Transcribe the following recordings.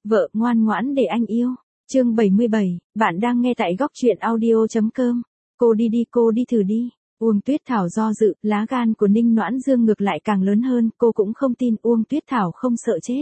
Vợ ngoan ngoãn để anh yêu. Chương 77, bạn đang nghe tại góc truyện audio.com. Cô đi thử đi. Uông Tuyết Thảo do dự, lá gan của Ninh Noãn Dương ngược lại càng lớn hơn, cô cũng không tin Uông Tuyết Thảo không sợ chết.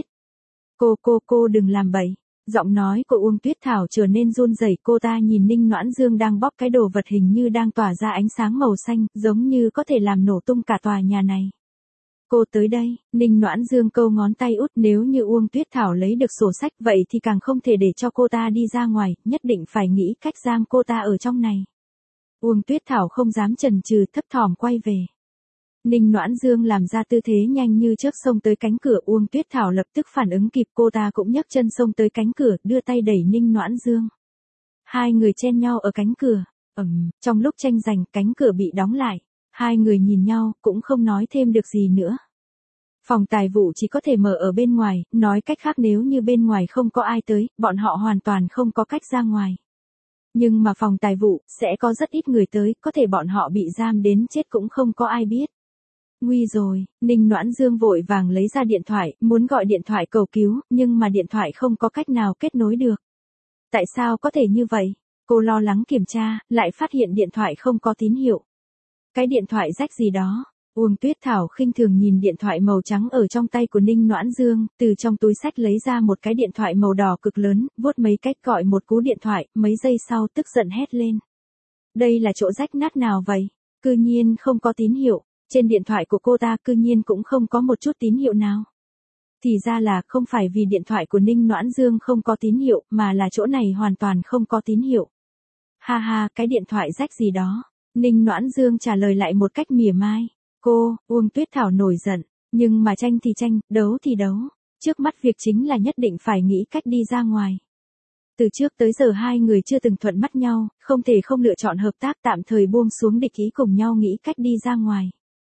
Cô đừng làm bậy. Giọng nói của Uông Tuyết Thảo trở nên run rẩy, cô ta nhìn Ninh Noãn Dương đang bóp cái đồ vật hình như đang tỏa ra ánh sáng màu xanh, giống như có thể làm nổ tung cả tòa nhà này. Cô tới đây, Ninh Noãn Dương câu ngón tay út, nếu như Uông Tuyết Thảo lấy được sổ sách vậy thì càng không thể để cho cô ta đi ra ngoài, nhất định phải nghĩ cách giam cô ta ở trong này. Uông Tuyết Thảo không dám chần chừ, thấp thỏm quay về. Ninh Noãn Dương làm ra tư thế nhanh như chớp xông tới cánh cửa, Uông Tuyết Thảo lập tức phản ứng kịp, cô ta cũng nhấc chân xông tới cánh cửa, đưa tay đẩy Ninh Noãn Dương. Hai người chen nhau ở cánh cửa, trong lúc tranh giành cánh cửa bị đóng lại, hai người nhìn nhau, cũng không nói thêm được gì nữa. Phòng tài vụ chỉ có thể mở ở bên ngoài, nói cách khác nếu như bên ngoài không có ai tới, bọn họ hoàn toàn không có cách ra ngoài. Nhưng mà phòng tài vụ, sẽ có rất ít người tới, có thể bọn họ bị giam đến chết cũng không có ai biết. Nguy rồi, Ninh Noãn Dương vội vàng lấy ra điện thoại, muốn gọi điện thoại cầu cứu, nhưng mà điện thoại không có cách nào kết nối được. Tại sao có thể như vậy? Cô lo lắng kiểm tra, lại phát hiện điện thoại không có tín hiệu. Cái điện thoại rách gì đó. Uông Tuyết Thảo khinh thường nhìn điện thoại màu trắng ở trong tay của Ninh Noãn Dương, từ trong túi xách lấy ra một cái điện thoại màu đỏ cực lớn, vuốt mấy cách gọi một cú điện thoại, mấy giây sau tức giận hét lên. Đây là chỗ rách nát nào vậy? Cư nhiên không có tín hiệu, trên điện thoại của cô ta cư nhiên cũng không có một chút tín hiệu nào. Thì ra là không phải vì điện thoại của Ninh Noãn Dương không có tín hiệu, mà là chỗ này hoàn toàn không có tín hiệu. Ha ha, cái điện thoại rách gì đó. Ninh Noãn Dương trả lời lại một cách mỉa mai. Uông Tuyết Thảo nổi giận, nhưng mà tranh thì tranh, đấu thì đấu. Trước mắt việc chính là nhất định phải nghĩ cách đi ra ngoài. Từ trước tới giờ hai người chưa từng thuận mắt nhau, không thể không lựa chọn hợp tác, tạm thời buông xuống địch ý, cùng nhau nghĩ cách đi ra ngoài.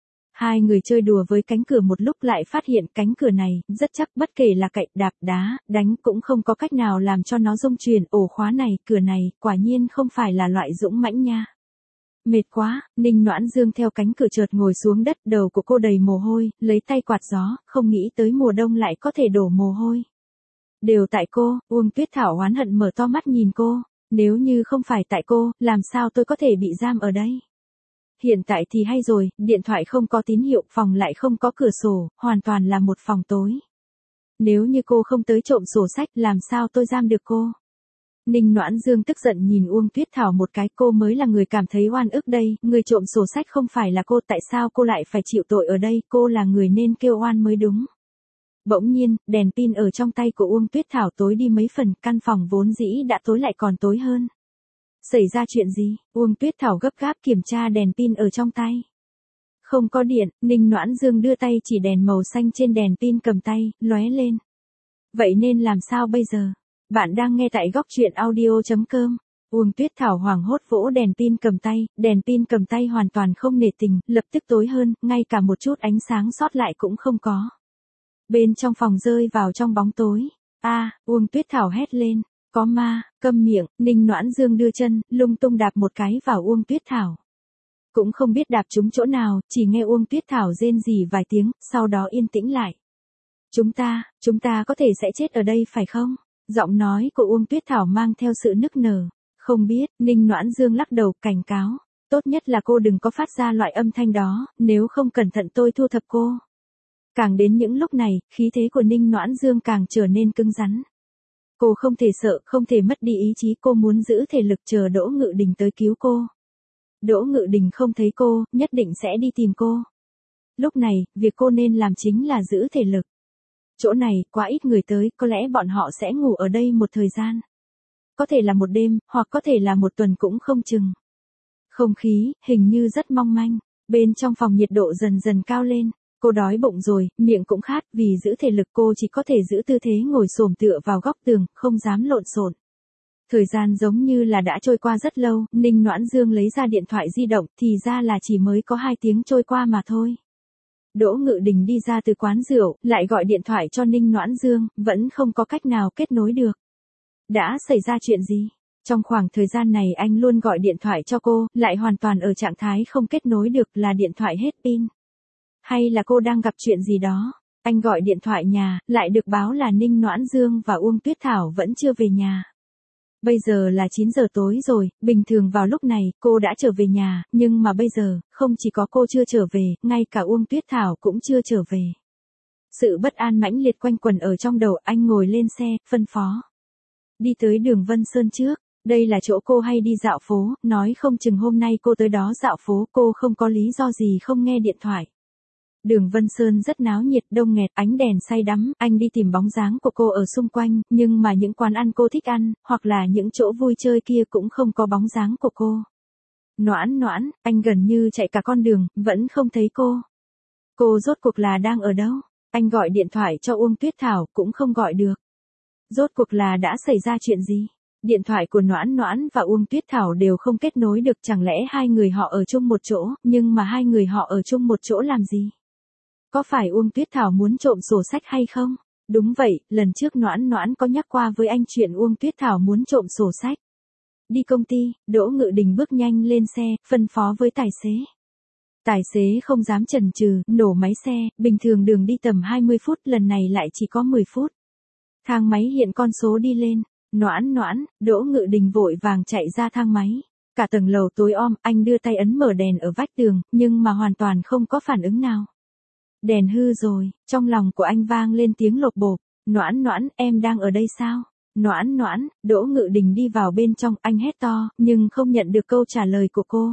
Hai người chơi đùa với cánh cửa một lúc lại phát hiện cánh cửa này rất chắc, bất kể là cậy, đạp, đá, đánh cũng không có cách nào làm cho nó rung chuyển. Ổ khóa này, cửa này, quả nhiên không phải là loại dũng mãnh nha. Mệt quá, Ninh Noãn Dương theo cánh cửa chợt ngồi xuống đất, đầu của cô đầy mồ hôi, lấy tay quạt gió, không nghĩ tới mùa đông lại có thể đổ mồ hôi. Đều tại cô, Uông Tuyết Thảo oán hận mở to mắt nhìn cô, nếu như không phải tại cô, làm sao tôi có thể bị giam ở đây? Hiện tại thì hay rồi, điện thoại không có tín hiệu, phòng lại không có cửa sổ, hoàn toàn là một phòng tối. Nếu như cô không tới trộm sổ sách, làm sao tôi giam được cô? Ninh Noãn Dương tức giận nhìn Uông Tuyết Thảo một cái, cô mới là người cảm thấy oan ức đây, người trộm sổ sách không phải là cô, tại sao cô lại phải chịu tội ở đây, cô là người nên kêu oan mới đúng. Bỗng nhiên, đèn pin ở trong tay của Uông Tuyết Thảo tối đi mấy phần, căn phòng vốn dĩ đã tối lại còn tối hơn. Xảy ra chuyện gì? Uông Tuyết Thảo gấp gáp kiểm tra đèn pin ở trong tay. Không có điện, Ninh Noãn Dương đưa tay chỉ đèn màu xanh trên đèn pin cầm tay, lóe lên. Vậy nên làm sao bây giờ? Bạn đang nghe tại góc truyện audio.com. Uông Tuyết Thảo hoảng hốt vỗ đèn pin cầm tay hoàn toàn không nể tình, lập tức tối hơn, ngay cả một chút ánh sáng sót lại cũng không có. Bên trong phòng rơi vào trong bóng tối. Uông Tuyết Thảo hét lên, có ma, câm miệng. Ninh Noãn Dương đưa chân, lung tung đạp một cái vào Uông Tuyết Thảo. Cũng không biết đạp trúng chỗ nào, chỉ nghe Uông Tuyết Thảo rên rỉ vài tiếng, sau đó yên tĩnh lại. Chúng ta có thể sẽ chết ở đây phải không? Giọng nói của Uông Tuyết Thảo mang theo sự nức nở. Không biết, Ninh Noãn Dương lắc đầu, cảnh cáo. Tốt nhất là cô đừng có phát ra loại âm thanh đó, nếu không cẩn thận tôi thu thập cô. Càng đến những lúc này, khí thế của Ninh Noãn Dương càng trở nên cứng rắn. Cô không thể sợ, không thể mất đi ý chí, cô muốn giữ thể lực chờ Đỗ Ngự Đình tới cứu cô. Đỗ Ngự Đình không thấy cô, nhất định sẽ đi tìm cô. Lúc này, việc cô nên làm chính là giữ thể lực. Chỗ này, quá ít người tới, có lẽ bọn họ sẽ ngủ ở đây một thời gian. Có thể là một đêm, hoặc có thể là một tuần cũng không chừng. Không khí, hình như rất mong manh. Bên trong phòng nhiệt độ dần dần cao lên. Cô đói bụng rồi, miệng cũng khát, vì giữ thể lực cô chỉ có thể giữ tư thế ngồi xổm tựa vào góc tường, không dám lộn xộn. Thời gian giống như là đã trôi qua rất lâu, Ninh Noãn Dương lấy ra điện thoại di động, thì ra là chỉ mới có 2 tiếng trôi qua mà thôi. Đỗ Ngự Đình đi ra từ quán rượu, lại gọi điện thoại cho Ninh Noãn Dương, vẫn không có cách nào kết nối được. Đã xảy ra chuyện gì? Trong khoảng thời gian này anh luôn gọi điện thoại cho cô, lại hoàn toàn ở trạng thái không kết nối được, là điện thoại hết pin. Hay là cô đang gặp chuyện gì đó? Anh gọi điện thoại nhà, lại được báo là Ninh Noãn Dương và Uông Tuyết Thảo vẫn chưa về nhà. Bây giờ là 9 giờ tối rồi, bình thường vào lúc này, cô đã trở về nhà, nhưng mà bây giờ, không chỉ có cô chưa trở về, ngay cả Uông Tuyết Thảo cũng chưa trở về. Sự bất an mãnh liệt quanh quẩn ở trong đầu, anh ngồi lên xe, phân phó. Đi tới đường Vân Sơn trước, đây là chỗ cô hay đi dạo phố, nói không chừng hôm nay cô tới đó dạo phố, cô không có lý do gì không nghe điện thoại. Đường Vân Sơn rất náo nhiệt, đông nghẹt, ánh đèn say đắm, anh đi tìm bóng dáng của cô ở xung quanh, nhưng mà những quán ăn cô thích ăn, hoặc là những chỗ vui chơi kia cũng không có bóng dáng của cô. Noãn Noãn, anh gần như chạy cả con đường, vẫn không thấy cô. Cô rốt cuộc là đang ở đâu? Anh gọi điện thoại cho Uông Tuyết Thảo, cũng không gọi được. Rốt cuộc là đã xảy ra chuyện gì? Điện thoại của Noãn Noãn và Uông Tuyết Thảo đều không kết nối được, chẳng lẽ hai người họ ở chung một chỗ, nhưng mà hai người họ ở chung một chỗ làm gì? Có phải Uông Tuyết Thảo muốn trộm sổ sách hay không? Đúng vậy, lần trước Noãn Noãn có nhắc qua với anh chuyện Uông Tuyết Thảo muốn trộm sổ sách. Đi công ty, Đỗ Ngự Đình bước nhanh lên xe, phân phó với tài xế. Tài xế không dám chần chừ, nổ máy xe, bình thường đường đi tầm 20 phút, lần này lại chỉ có 10 phút. Thang máy hiện con số đi lên, Noãn Noãn, Đỗ Ngự Đình vội vàng chạy ra thang máy. Cả tầng lầu tối om, anh đưa tay ấn mở đèn ở vách tường, nhưng mà hoàn toàn không có phản ứng nào. Đèn hư rồi, trong lòng của anh vang lên tiếng lột bột. Noãn Noãn, em đang ở đây sao? Noãn Noãn, Đỗ Ngự Đình đi vào bên trong, anh hét to, nhưng không nhận được câu trả lời của cô.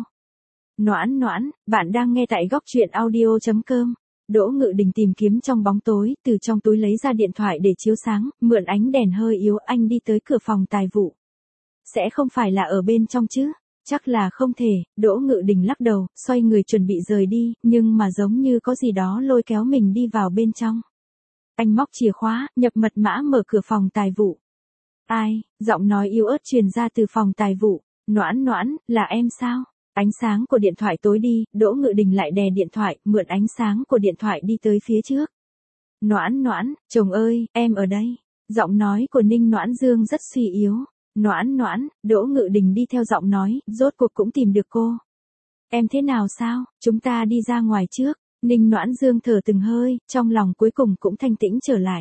Noãn Noãn, bạn đang nghe tại góc truyện audio.com. Đỗ Ngự Đình tìm kiếm trong bóng tối, từ trong túi lấy ra điện thoại để chiếu sáng, mượn ánh đèn hơi yếu, anh đi tới cửa phòng tài vụ. Sẽ không phải là ở bên trong chứ? Chắc là không thể, Đỗ Ngự Đình lắc đầu, xoay người chuẩn bị rời đi, nhưng mà giống như có gì đó lôi kéo mình đi vào bên trong. Anh móc chìa khóa, nhập mật mã mở cửa phòng tài vụ. Ai? Giọng nói yếu ớt truyền ra từ phòng tài vụ. Noãn Noãn, là em sao? Ánh sáng của điện thoại tối đi, Đỗ Ngự Đình lại đè điện thoại, mượn ánh sáng của điện thoại đi tới phía trước. Noãn Noãn, chồng ơi, em ở đây. Giọng nói của Ninh Noãn Dương rất suy yếu. Noãn Noãn, Đỗ Ngự Đình đi theo giọng nói, rốt cuộc cũng tìm được cô. Em thế nào sao, chúng ta đi ra ngoài trước. Ninh Noãn Dương thở từng hơi, trong lòng cuối cùng cũng thanh tĩnh trở lại.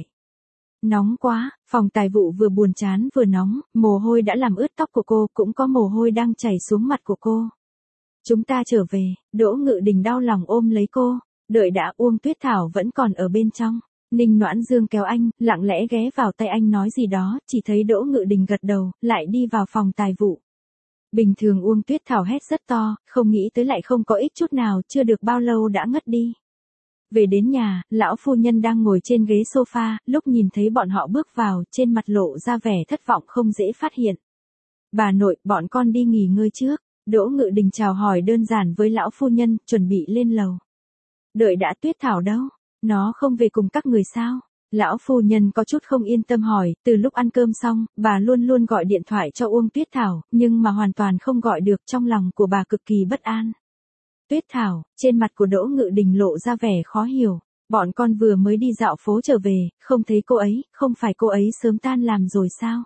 Nóng quá, phòng tài vụ vừa buồn chán vừa nóng, mồ hôi đã làm ướt tóc của cô, cũng có mồ hôi đang chảy xuống mặt của cô. Chúng ta trở về, Đỗ Ngự Đình đau lòng ôm lấy cô, đợi đã, Uông Tuyết Thảo vẫn còn ở bên trong. Ninh Noãn Dương kéo anh, lặng lẽ ghé vào tay anh nói gì đó, chỉ thấy Đỗ Ngự Đình gật đầu, lại đi vào phòng tài vụ. Bình thường Uông Tuyết Thảo hét rất to, không nghĩ tới lại không có ích chút nào, chưa được bao lâu đã ngất đi. Về đến nhà, lão phu nhân đang ngồi trên ghế sofa, lúc nhìn thấy bọn họ bước vào, trên mặt lộ ra vẻ thất vọng không dễ phát hiện. Bà nội, bọn con đi nghỉ ngơi trước. Đỗ Ngự Đình chào hỏi đơn giản với lão phu nhân, chuẩn bị lên lầu. Đợi đã, Tuyết Thảo đâu? Nó không về cùng các người sao? Lão phu nhân có chút không yên tâm hỏi, từ lúc ăn cơm xong, bà luôn luôn gọi điện thoại cho Uông Tuyết Thảo, nhưng mà hoàn toàn không gọi được, trong lòng của bà cực kỳ bất an. Tuyết Thảo, trên mặt của Đỗ Ngự Đình lộ ra vẻ khó hiểu. Bọn con vừa mới đi dạo phố trở về, không thấy cô ấy, không phải cô ấy sớm tan làm rồi sao?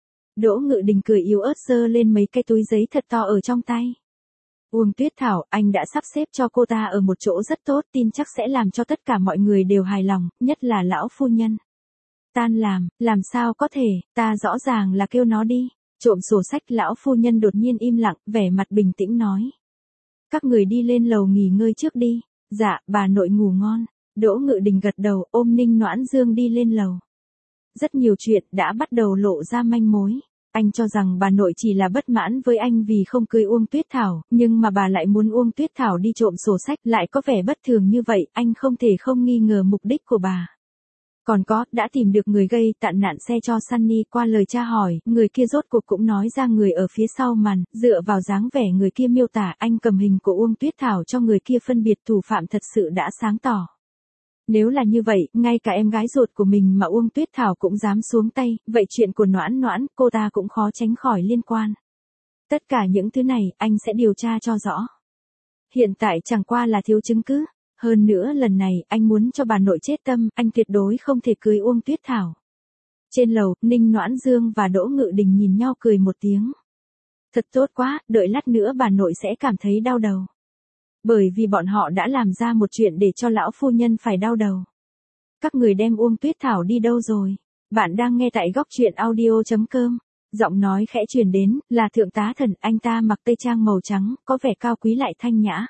Đỗ Ngự Đình cười yếu ớt giơ lên mấy cái túi giấy thật to ở trong tay. Uông Tuyết Thảo, anh đã sắp xếp cho cô ta ở một chỗ rất tốt, tin chắc sẽ làm cho tất cả mọi người đều hài lòng, nhất là lão phu nhân. Tan làm sao có thể, ta rõ ràng là kêu nó đi. Trộm sổ sách, lão phu nhân đột nhiên im lặng, vẻ mặt bình tĩnh nói. Các người đi lên lầu nghỉ ngơi trước đi. Dạ, bà nội ngủ ngon. Đỗ Ngự Đình gật đầu, ôm Ninh Noãn Dương đi lên lầu. Rất nhiều chuyện đã bắt đầu lộ ra manh mối. Anh cho rằng bà nội chỉ là bất mãn với anh vì không cưới Uông Tuyết Thảo, nhưng mà bà lại muốn Uông Tuyết Thảo đi trộm sổ sách, lại có vẻ bất thường như vậy, anh không thể không nghi ngờ mục đích của bà. Còn có, đã tìm được người gây tạn nạn xe cho Sunny, qua lời tra hỏi, người kia rốt cuộc cũng nói ra người ở phía sau màn, dựa vào dáng vẻ người kia miêu tả, anh cầm hình của Uông Tuyết Thảo cho người kia phân biệt, thủ phạm thật sự đã sáng tỏ. Nếu là như vậy, ngay cả em gái ruột của mình mà Uông Tuyết Thảo cũng dám xuống tay, vậy chuyện của Noãn Noãn, cô ta cũng khó tránh khỏi liên quan. Tất cả những thứ này, anh sẽ điều tra cho rõ. Hiện tại chẳng qua là thiếu chứng cứ. Hơn nữa lần này, anh muốn cho bà nội chết tâm, anh tuyệt đối không thể cưới Uông Tuyết Thảo. Trên lầu, Ninh Noãn Dương và Đỗ Ngự Đình nhìn nhau cười một tiếng. Thật tốt quá, đợi lát nữa bà nội sẽ cảm thấy đau đầu. Bởi vì bọn họ đã làm ra một chuyện để cho lão phu nhân phải đau đầu. các người đem Uông Tuyết Thảo đi đâu rồi? Bạn đang nghe tại góc truyện audio.com. Giọng nói khẽ truyền đến, là thượng tá Thần, anh ta mặc tây trang màu trắng, có vẻ cao quý lại thanh nhã.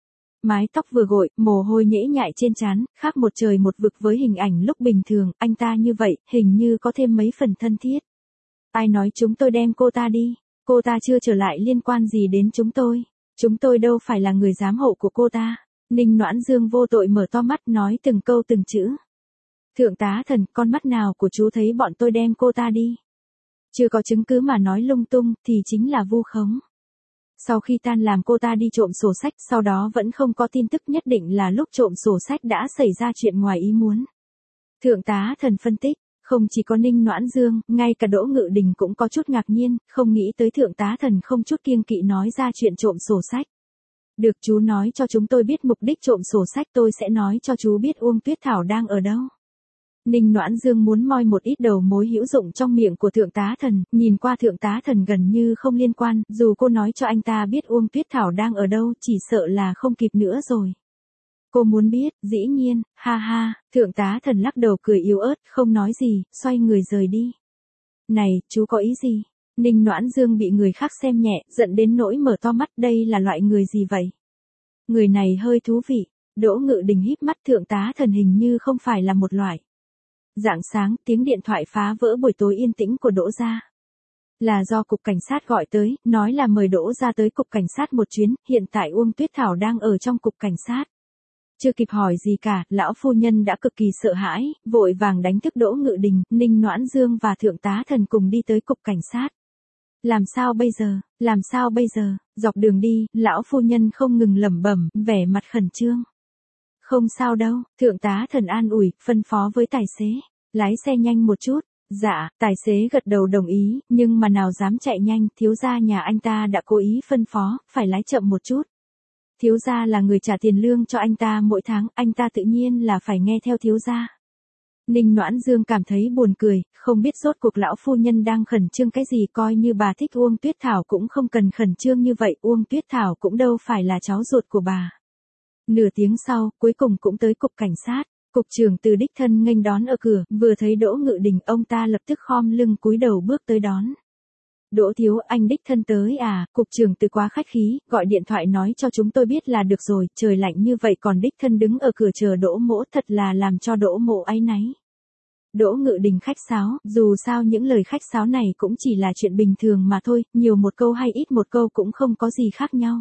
Mái tóc vừa gội, mồ hôi nhễ nhại trên trán, khác một trời một vực với hình ảnh lúc bình thường, anh ta như vậy, hình như có thêm mấy phần thân thiết. Ai nói chúng tôi đem cô ta đi? Cô ta chưa trở lại liên quan gì đến chúng tôi. Chúng tôi đâu phải là người giám hộ của cô ta. Ninh Noãn Dương vô tội mở to mắt nói từng câu từng chữ. Thượng tá Thần, con mắt nào của chú thấy bọn tôi đem cô ta đi? Chưa có chứng cứ mà nói lung tung thì chính là vu khống. Sau khi tan làm cô ta đi trộm sổ sách, sau đó vẫn không có tin tức nhất định là lúc trộm sổ sách đã xảy ra chuyện ngoài ý muốn. Thượng tá Thần phân tích, không chỉ có Ninh Noãn Dương, ngay cả Đỗ Ngự Đình cũng có chút ngạc nhiên, không nghĩ tới thượng tá Thần không chút kiêng kỵ nói ra chuyện trộm sổ sách. Được, chú nói cho chúng tôi biết mục đích trộm sổ sách, tôi sẽ nói cho chú biết Uông Tuyết Thảo đang ở đâu. Ninh Noãn Dương muốn moi một ít đầu mối hữu dụng trong miệng của thượng tá Thần, nhìn qua thượng tá Thần gần như không liên quan, dù cô nói cho anh ta biết Uông Tuyết Thảo đang ở đâu, chỉ sợ là không kịp nữa rồi. Cô muốn biết, dĩ nhiên, ha ha, thượng tá Thần lắc đầu cười yếu ớt, không nói gì, xoay người rời đi. Này, chú có ý gì? Ninh Noãn Dương bị người khác xem nhẹ, giận đến nỗi mở to mắt, đây là loại người gì vậy? Người này hơi thú vị. Đỗ Ngự Đình híp mắt, thượng tá Thần hình như không phải là một loại. Rạng sáng, tiếng điện thoại phá vỡ buổi tối yên tĩnh của Đỗ gia. Là do cục cảnh sát gọi tới, nói là mời Đỗ gia tới cục cảnh sát một chuyến, hiện tại Uông Tuyết Thảo đang ở trong cục cảnh sát. Chưa kịp hỏi gì cả, lão phu nhân đã cực kỳ sợ hãi, vội vàng đánh thức Đỗ Ngự Đình, Ninh Noãn Dương và thượng tá Thần cùng đi tới cục cảnh sát. Làm sao bây giờ, làm sao bây giờ? Dọc đường đi, lão phu nhân không ngừng lẩm bẩm, vẻ mặt khẩn trương. Không sao đâu, thượng tá Thần an ủi, phân phó với tài xế, lái xe nhanh một chút. Dạ, tài xế gật đầu đồng ý, nhưng mà nào dám chạy nhanh, thiếu gia nhà anh ta đã cố ý phân phó, phải lái chậm một chút. Thiếu gia là người trả tiền lương cho anh ta mỗi tháng, anh ta tự nhiên là phải nghe theo thiếu gia. Ninh Noãn Dương cảm thấy buồn cười, không biết rốt cuộc lão phu nhân đang khẩn trương cái gì, coi như bà thích Uông Tuyết Thảo cũng không cần khẩn trương như vậy, Uông Tuyết Thảo cũng đâu phải là cháu ruột của bà. Nửa tiếng sau, cuối cùng cũng tới cục cảnh sát, cục trưởng Từ đích thân nghênh đón ở cửa, vừa thấy Đỗ Ngự Đình, ông ta lập tức khom lưng cúi đầu bước tới đón. Đỗ thiếu, anh đích thân tới à? Cục trưởng Từ quá khách khí, gọi điện thoại nói cho chúng tôi biết là được rồi, trời lạnh như vậy còn đích thân đứng ở cửa chờ Đỗ mỗ, thật là làm cho Đỗ mỗ áy náy. Đỗ Ngự Đình khách sáo, dù sao những lời khách sáo này cũng chỉ là chuyện bình thường mà thôi, nhiều một câu hay ít một câu cũng không có gì khác nhau.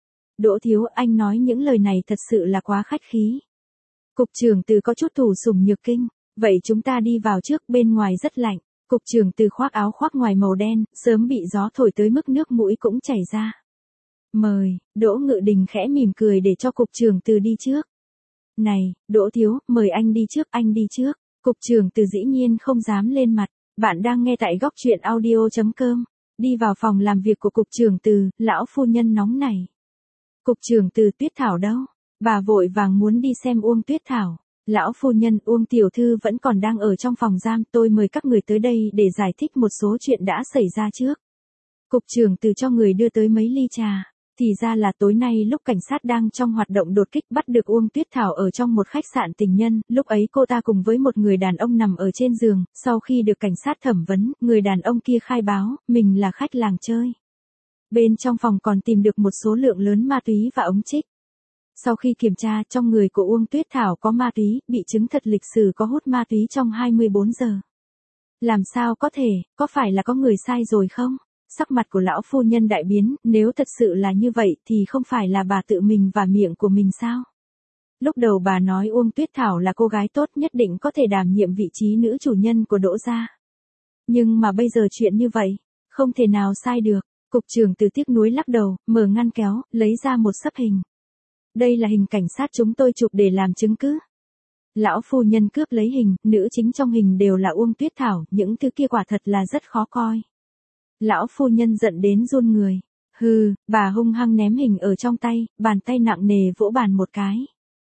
Đỗ thiếu, anh nói những lời này thật sự là quá khách khí. Cục trưởng Từ có chút thủ sủng nhược kinh, vậy chúng ta đi vào trước, bên ngoài rất lạnh. Cục trưởng Từ khoác áo khoác ngoài màu đen, sớm bị gió thổi tới mức nước mũi cũng chảy ra. Mời, Đỗ Ngự Đình khẽ mỉm cười để cho cục trưởng Từ đi trước. Này, Đỗ thiếu, mời anh đi trước, anh đi trước. Cục trưởng Từ dĩ nhiên không dám lên mặt. Bạn đang nghe tại góc truyện audio.com. Đi vào phòng làm việc của cục trưởng Từ, lão phu nhân nóng nảy. Cục trưởng Từ, Tuyết Thảo đâu? Bà vội vàng muốn đi xem Uông Tuyết Thảo. Lão phu nhân, Uông tiểu thư vẫn còn đang ở trong phòng giam, tôi mời các người tới đây để giải thích một số chuyện đã xảy ra trước. Cục trưởng Từ cho người đưa tới mấy ly trà. Thì ra là tối nay lúc cảnh sát đang trong hoạt động đột kích bắt được Uông Tuyết Thảo ở trong một khách sạn tình nhân, lúc ấy cô ta cùng với một người đàn ông nằm ở trên giường, sau khi được cảnh sát thẩm vấn, người đàn ông kia khai báo, mình là khách làng chơi. Bên trong phòng còn tìm được một số lượng lớn ma túy và ống trích. Sau khi kiểm tra, trong người của Uông Tuyết Thảo có ma túy, bị chứng thật lịch sử có hút ma túy trong 24 giờ. Làm sao có thể, có phải là có người sai rồi không? Sắc mặt của lão phu nhân đại biến, nếu thật sự là như vậy thì không phải là bà tự mình và miệng của mình sao? Lúc đầu bà nói Uông Tuyết Thảo là cô gái tốt nhất định có thể đảm nhiệm vị trí nữ chủ nhân của Đỗ gia. Nhưng mà bây giờ chuyện như vậy, không thể nào sai được. Cục trưởng Từ tiếc nuối lắc đầu, mở ngăn kéo, lấy ra một xấp hình. Đây là hình cảnh sát chúng tôi chụp để làm chứng cứ. Lão phu nhân cướp lấy hình, nữ chính trong hình đều là Uông Tuyết Thảo, những thứ kia quả thật là rất khó coi. Lão phu nhân giận đến run người. Hừ, bà hung hăng ném hình ở trong tay, bàn tay nặng nề vỗ bàn một cái.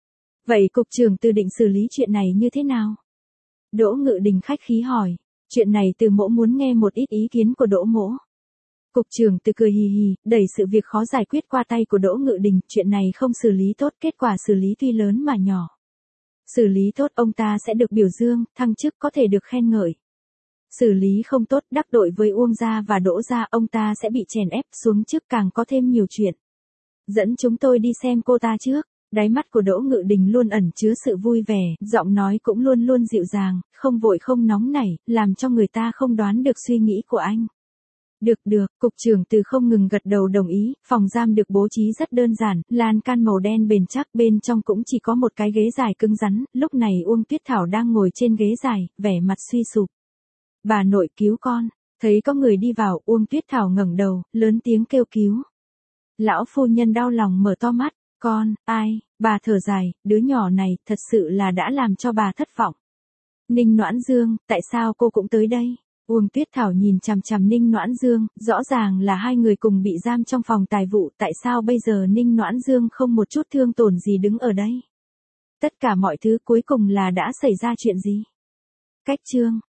Vậy cục trưởng Từ định xử lý chuyện này như thế nào? Đỗ Ngự Đình khách khí hỏi. Chuyện này Từ mỗ muốn nghe một ít ý kiến của Đỗ mỗ. Cục trưởng Từ cười hì hì, đẩy sự việc khó giải quyết qua tay của Đỗ Ngự Đình, chuyện này không xử lý tốt, kết quả xử lý tuy lớn mà nhỏ. Xử lý tốt ông ta sẽ được biểu dương, thăng chức có thể được khen ngợi. Xử lý không tốt đắc tội với Uông gia và Đỗ gia ông ta sẽ bị chèn ép xuống chức càng có thêm nhiều chuyện. Dẫn chúng tôi đi xem cô ta trước. Đáy mắt của Đỗ Ngự Đình luôn ẩn chứa sự vui vẻ, giọng nói cũng luôn luôn dịu dàng, không vội không nóng nảy, làm cho người ta không đoán được suy nghĩ của anh. Được, cục trưởng Từ không ngừng gật đầu đồng ý, phòng giam được bố trí rất đơn giản, lan can màu đen bền chắc, bên trong cũng chỉ có một cái ghế dài cứng rắn, lúc này Uông Tuyết Thảo đang ngồi trên ghế dài, vẻ mặt suy sụp. Bà nội cứu con, thấy có người đi vào, Uông Tuyết Thảo ngẩng đầu, lớn tiếng kêu cứu. Lão phu nhân đau lòng mở to mắt, con, ai, bà thở dài, đứa nhỏ này, thật sự là đã làm cho bà thất vọng. Ninh Noãn Dương, tại sao cô cũng tới đây? Uông Tuyết Thảo nhìn chằm chằm Ninh Noãn Dương, rõ ràng là hai người cùng bị giam trong phòng tài vụ, tại sao bây giờ Ninh Noãn Dương không một chút thương tổn gì đứng ở đây? Tất cả mọi thứ cuối cùng là đã xảy ra chuyện gì? Cách chương